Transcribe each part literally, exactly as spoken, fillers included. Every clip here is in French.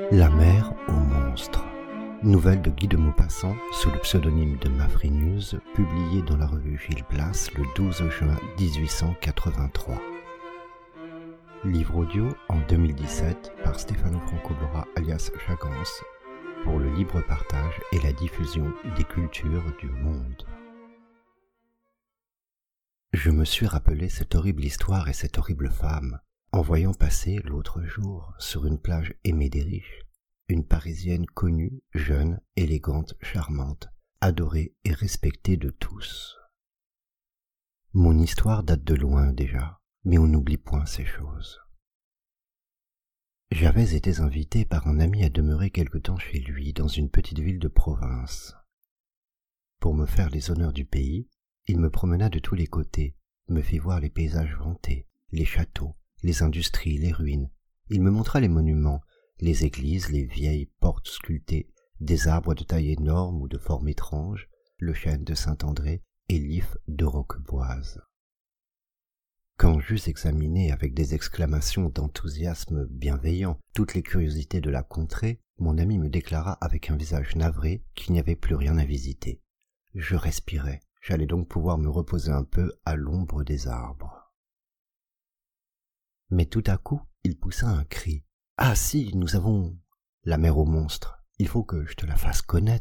La mer aux monstres. Nouvelle de Guy de Maupassant sous le pseudonyme de Mafrineuse, publiée dans la revue Gil Blas le douze juin dix-huit cent quatre-vingt-trois. Livre audio en deux mille dix-sept par Stefano Francobora alias Chagance pour le libre partage et la diffusion des cultures du monde. Je me suis rappelé cette horrible histoire et cette horrible femme en voyant passer l'autre jour sur une plage aimée des riches une Parisienne connue, jeune, élégante, charmante, adorée et respectée de tous. Mon histoire date de loin déjà, mais on n'oublie point ces choses. J'avais été invité par un ami à demeurer quelque temps chez lui dans une petite ville de province. Pour me faire les honneurs du pays, il me promena de tous les côtés, me fit voir les paysages vantés, les châteaux, les industries, les ruines. Il me montra les monuments, les églises, les vieilles portes sculptées, des arbres de taille énorme ou de forme étrange, le chêne de Saint-André et l'if de Roqueboise. Quand j'eus examiné avec des exclamations d'enthousiasme bienveillant toutes les curiosités de la contrée, mon ami me déclara avec un visage navré qu'il n'y avait plus rien à visiter. Je respirais, j'allais donc pouvoir me reposer un peu à l'ombre des arbres. Mais tout à coup, il poussa un cri. « Ah si, nous avons la mer aux monstres, il faut que je te la fasse connaître. »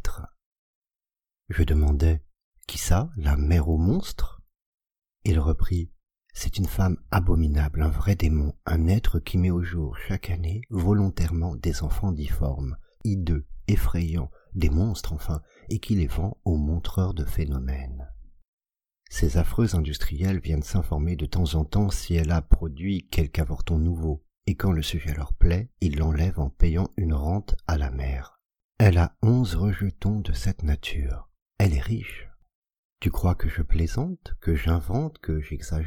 Je demandai « Qui ça, la mer aux monstres ?» Il reprit « C'est une femme abominable, un vrai démon, un être qui met au jour chaque année volontairement des enfants difformes, hideux, effrayants, des monstres enfin, et qui les vend aux montreurs de phénomènes. Ces affreux industriels viennent s'informer de temps en temps si elle a produit quelque avorton nouveau, et quand le sujet leur plaît, ils l'enlèvent en payant une rente à la mer. Elle a onze rejetons de cette nature. Elle est riche. Tu crois que je plaisante, que j'invente, que j'exagère ?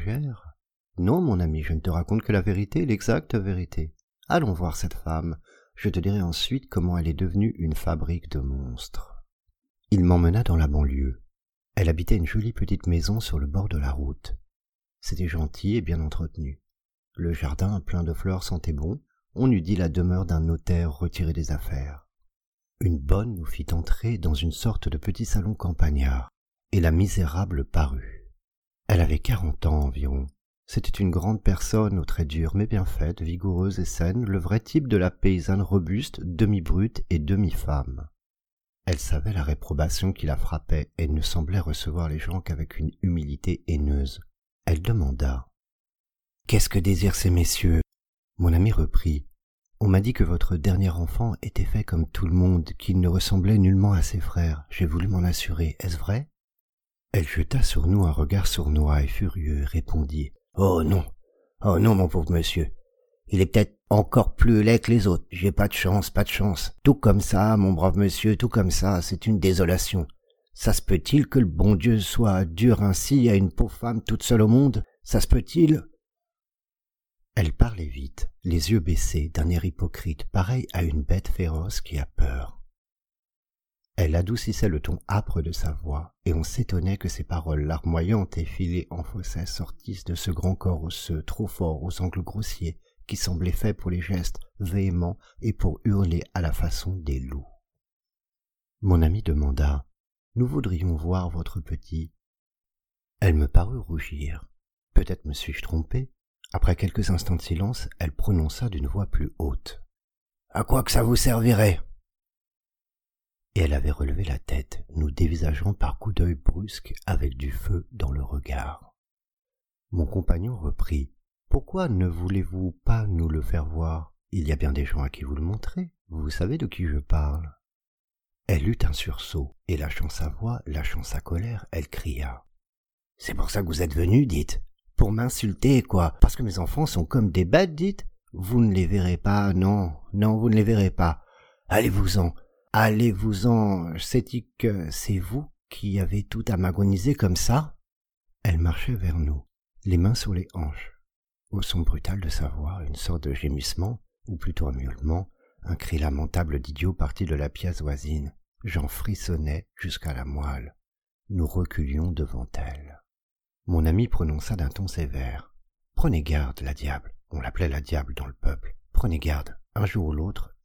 Non, mon ami, je ne te raconte que la vérité, l'exacte vérité. Allons voir cette femme. Je te dirai ensuite comment elle est devenue une fabrique de monstres. Il m'emmena dans la banlieue. Elle habitait une jolie petite maison sur le bord de la route. C'était gentil et bien entretenu. Le jardin plein de fleurs sentait bon, on eût dit la demeure d'un notaire retiré des affaires. Une bonne nous fit entrer dans une sorte de petit salon campagnard, et la misérable parut. Elle avait quarante ans environ. C'était une grande personne aux traits durs mais bien faite, vigoureuse et saine, le vrai type de la paysanne robuste, demi-brute et demi-femme. Elle savait la réprobation qui la frappait et ne semblait recevoir les gens qu'avec une humilité haineuse. Elle demanda « Qu'est-ce que désirent ces messieurs ?» Mon ami reprit « On m'a dit que votre dernier enfant était fait comme tout le monde, qu'il ne ressemblait nullement à ses frères. J'ai voulu m'en assurer. Est-ce vrai ?» Elle jeta sur nous un regard sournois et furieux et répondit « Oh non, oh non mon pauvre monsieur. Il est peut-être encore plus laid que les autres. J'ai pas de chance, pas de chance. Tout comme ça, mon brave monsieur, tout comme ça, c'est une désolation. Ça se peut-il que le bon Dieu soit dur ainsi à une pauvre femme toute seule au monde? Ça se peut-il ?» Elle parlait vite, les yeux baissés, d'un air hypocrite, pareil à une bête féroce qui a peur. Elle adoucissait le ton âpre de sa voix, et on s'étonnait que ses paroles larmoyantes et filées en fausset sortissent de ce grand corps osseux, trop fort, aux angles grossiers, qui semblait fait pour les gestes véhéments et pour hurler à la façon des loups. Mon ami demanda « Nous voudrions voir votre petit. » Elle me parut rougir. Peut-être me suis-je trompé. Après quelques instants de silence, elle prononça d'une voix plus haute. « À quoi que ça vous servirait ?» Et elle avait relevé la tête, nous dévisageant par coups d'œil brusques avec du feu dans le regard. Mon compagnon reprit. « Pourquoi ne voulez-vous pas nous le faire voir? Il y a bien des gens à qui vous le montrez. Vous savez de qui je parle. » Elle eut un sursaut, et lâchant sa voix, lâchant sa colère, elle cria. « C'est pour ça que vous êtes venu, dites. Pour m'insulter, quoi, parce que mes enfants sont comme des bêtes, dites. Vous ne les verrez pas, non, non, vous ne les verrez pas. Allez-vous-en, allez-vous-en, sais-tu que c'est vous qui avez tout à m'agoniser comme ça ?» Elle marchait vers nous, les mains sur les hanches. Au son brutal de sa voix, une sorte de gémissement, ou plutôt un miaulement, un cri lamentable d'idiot parti de la pièce voisine. J'en frissonnais jusqu'à la moelle. Nous reculions devant elle. Mon ami prononça d'un ton sévère. « Prenez garde, la diable. » On l'appelait la diable dans le peuple. « Prenez garde. Un jour ou l'autre,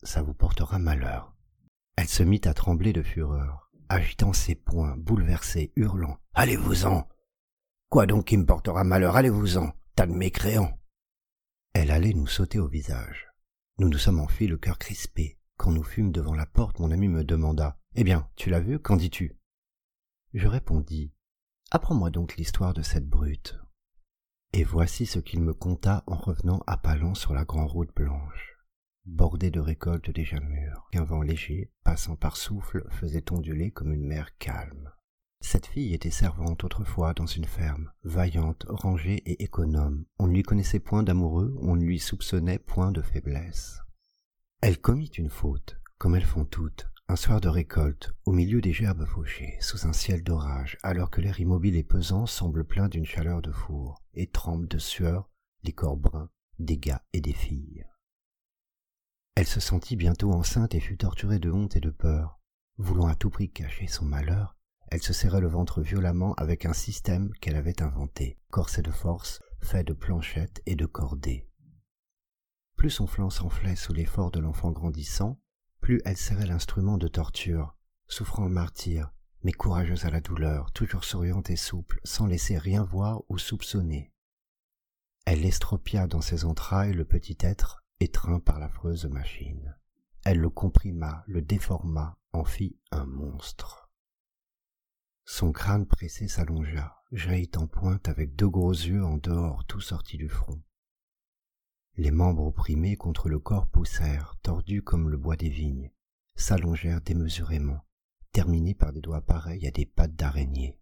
ça vous portera malheur. » Elle se mit à trembler de fureur, agitant ses poings, bouleversée, hurlant. « Allez-vous-en ! Quoi donc qui me portera malheur ? Allez-vous-en, tas de mécréants !» Elle allait nous sauter au visage. Nous nous sommes enfuis le cœur crispé. Quand nous fûmes devant la porte, mon ami me demanda « Eh bien, tu l'as vu, qu'en dis-tu » Je répondis « Apprends-moi donc l'histoire de cette brute. » Et voici ce qu'il me conta en revenant à pas lents sur la grande route blanche, bordée de récoltes déjà mûres, qu'un vent léger, passant par souffle, faisait onduler comme une mer calme. Cette fille était servante autrefois dans une ferme, vaillante, rangée et économe. On ne lui connaissait point d'amoureux, on ne lui soupçonnait point de faiblesse. Elle commit une faute, comme elles font toutes, un soir de récolte, au milieu des gerbes fauchées, sous un ciel d'orage, alors que l'air immobile et pesant semble plein d'une chaleur de four, et trempe de sueur les corps bruns des gars et des filles. Elle se sentit bientôt enceinte et fut torturée de honte et de peur. Voulant à tout prix cacher son malheur, elle se serrait le ventre violemment avec un système qu'elle avait inventé, corset de force, fait de planchettes et de cordées. Plus son flanc s'enflait sous l'effort de l'enfant grandissant, plus elle serrait l'instrument de torture, souffrant le martyre, mais courageuse à la douleur, toujours souriante et souple, sans laisser rien voir ou soupçonner. Elle estropia dans ses entrailles le petit être, étreint par l'affreuse machine. Elle le comprima, le déforma, en fit un monstre. Son crâne pressé s'allongea, jaillit en pointe avec deux gros yeux en dehors tout sortis du front. Les membres opprimés contre le corps poussèrent, tordus comme le bois des vignes, s'allongèrent démesurément, terminés par des doigts pareils à des pattes d'araignée.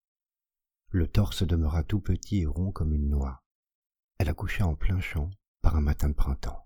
Le torse demeura tout petit et rond comme une noix. Elle accoucha en plein champ par un matin de printemps.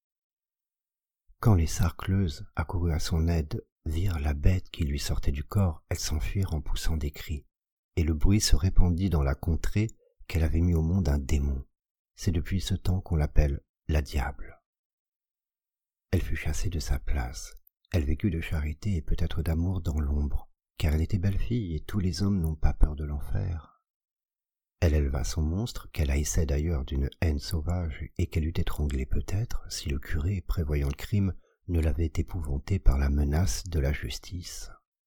Quand les sarcleuses, accourues à son aide, virent la bête qui lui sortait du corps, elles s'enfuirent en poussant des cris, et le bruit se répandit dans la contrée qu'elle avait mis au monde un démon. C'est depuis ce temps qu'on l'appelle la diable. Elle fut chassée de sa place. Elle vécut de charité et peut-être d'amour dans l'ombre, car elle était belle fille et tous les hommes n'ont pas peur de l'enfer. Elle éleva son monstre, qu'elle haïssait d'ailleurs d'une haine sauvage et qu'elle eût étranglé peut-être si le curé, prévoyant le crime, ne l'avait épouvanté par la menace de la justice.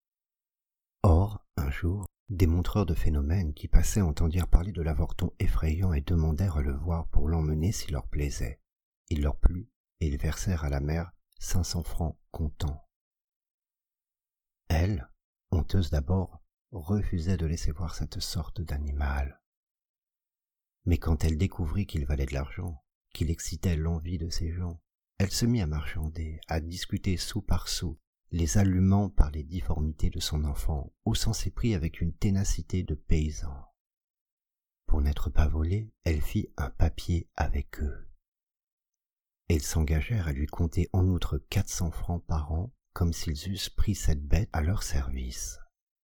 Or, un jour, des montreurs de phénomènes qui passaient entendirent parler de l'avorton effrayant et demandèrent à le voir pour l'emmener s'il leur plaisait. Il leur plut et ils versèrent à la mère cinq cents francs comptant. Elle, honteuse d'abord, refusait de laisser voir cette sorte d'animal. Mais quand elle découvrit qu'il valait de l'argent, qu'il excitait l'envie de ces gens, elle se mit à marchander, à discuter sou par sou, les allumant par les difformités de son enfant, haussant ses prix avec une ténacité de paysan. Pour n'être pas volée, elle fit un papier avec eux. Ils s'engagèrent à lui compter en outre quatre cents francs par an, comme s'ils eussent pris cette bête à leur service.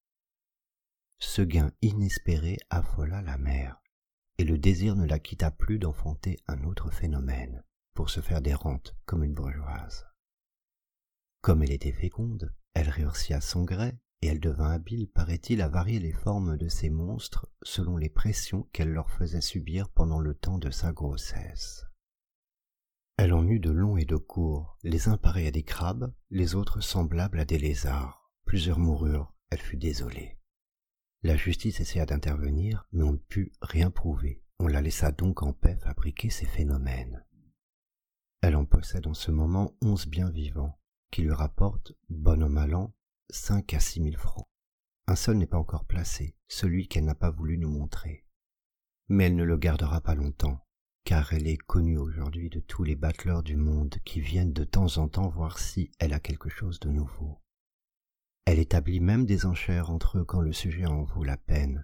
Ce gain inespéré affola la mère, et le désir ne la quitta plus d'enfanter un autre phénomène, pour se faire des rentes comme une bourgeoise. Comme elle était féconde, elle réussit à son gré, et elle devint habile, paraît-il, à varier les formes de ces monstres selon les pressions qu'elle leur faisait subir pendant le temps de sa grossesse. Elle en eut de longs et de courts, les uns pareils à des crabes, les autres semblables à des lézards. Plusieurs moururent, elle fut désolée. La justice essaya d'intervenir, mais on ne put rien prouver. On la laissa donc en paix fabriquer ces phénomènes. Elle en possède en ce moment onze biens vivants, qui lui rapportent, bon an mal an, cinq à six mille francs. Un seul n'est pas encore placé, celui qu'elle n'a pas voulu nous montrer. Mais elle ne le gardera pas longtemps, car elle est connue aujourd'hui de tous les bateleurs du monde qui viennent de temps en temps voir si elle a quelque chose de nouveau. Elle établit même des enchères entre eux quand le sujet en vaut la peine.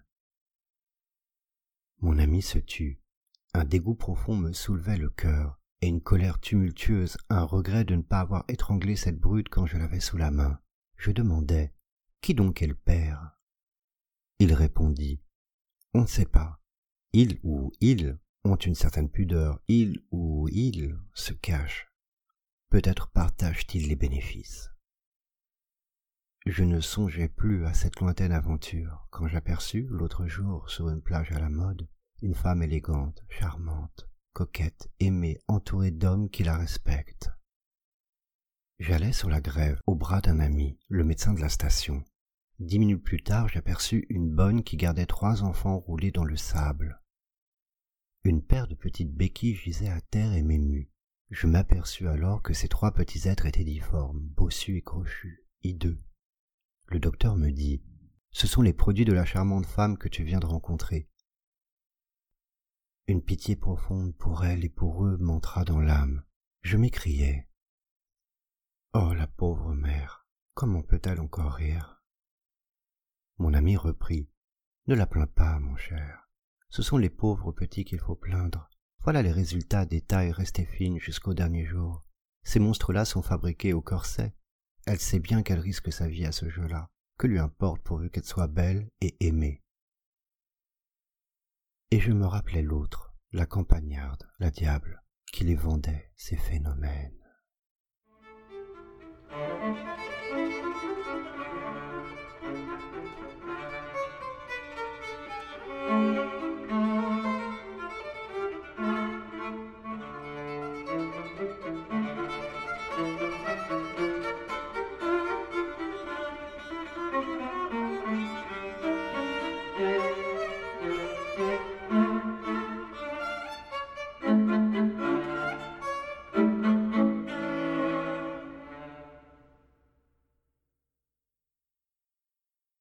Mon ami se tut. Un dégoût profond me soulevait le cœur, et une colère tumultueuse, un regret de ne pas avoir étranglé cette brute quand je l'avais sous la main. Je demandai « Qui donc est le père ?» Il répondit « On ne sait pas. Il ou ils ont une certaine pudeur. Il ou ils se cachent. Peut-être partagent-ils les bénéfices. » Je ne songeais plus à cette lointaine aventure quand j'aperçus, l'autre jour, sur une plage à la mode, une femme élégante, charmante, coquette, aimée, entourée d'hommes qui la respectent. J'allais sur la grève, au bras d'un ami, le médecin de la station. Dix minutes plus tard, j'aperçus une bonne qui gardait trois enfants roulés dans le sable. Une paire de petites béquilles gisait à terre et m'émut. Je m'aperçus alors que ces trois petits êtres étaient difformes, bossus et crochus, hideux. Le docteur me dit « Ce sont les produits de la charmante femme que tu viens de rencontrer. » Une pitié profonde pour elle et pour eux m'entra dans l'âme. Je m'écriai « Oh, la pauvre mère, comment peut-elle encore rire ?» Mon ami reprit « Ne la plains pas, mon cher. Ce sont les pauvres petits qu'il faut plaindre. Voilà les résultats des tailles restées fines jusqu'au dernier jour. Ces monstres-là sont fabriqués au corset. Elle sait bien qu'elle risque sa vie à ce jeu-là. Que lui importe pourvu qu'elle soit belle et aimée. » Et je me rappelais l'autre, la campagnarde, la diable, qui les vendait, ces phénomènes.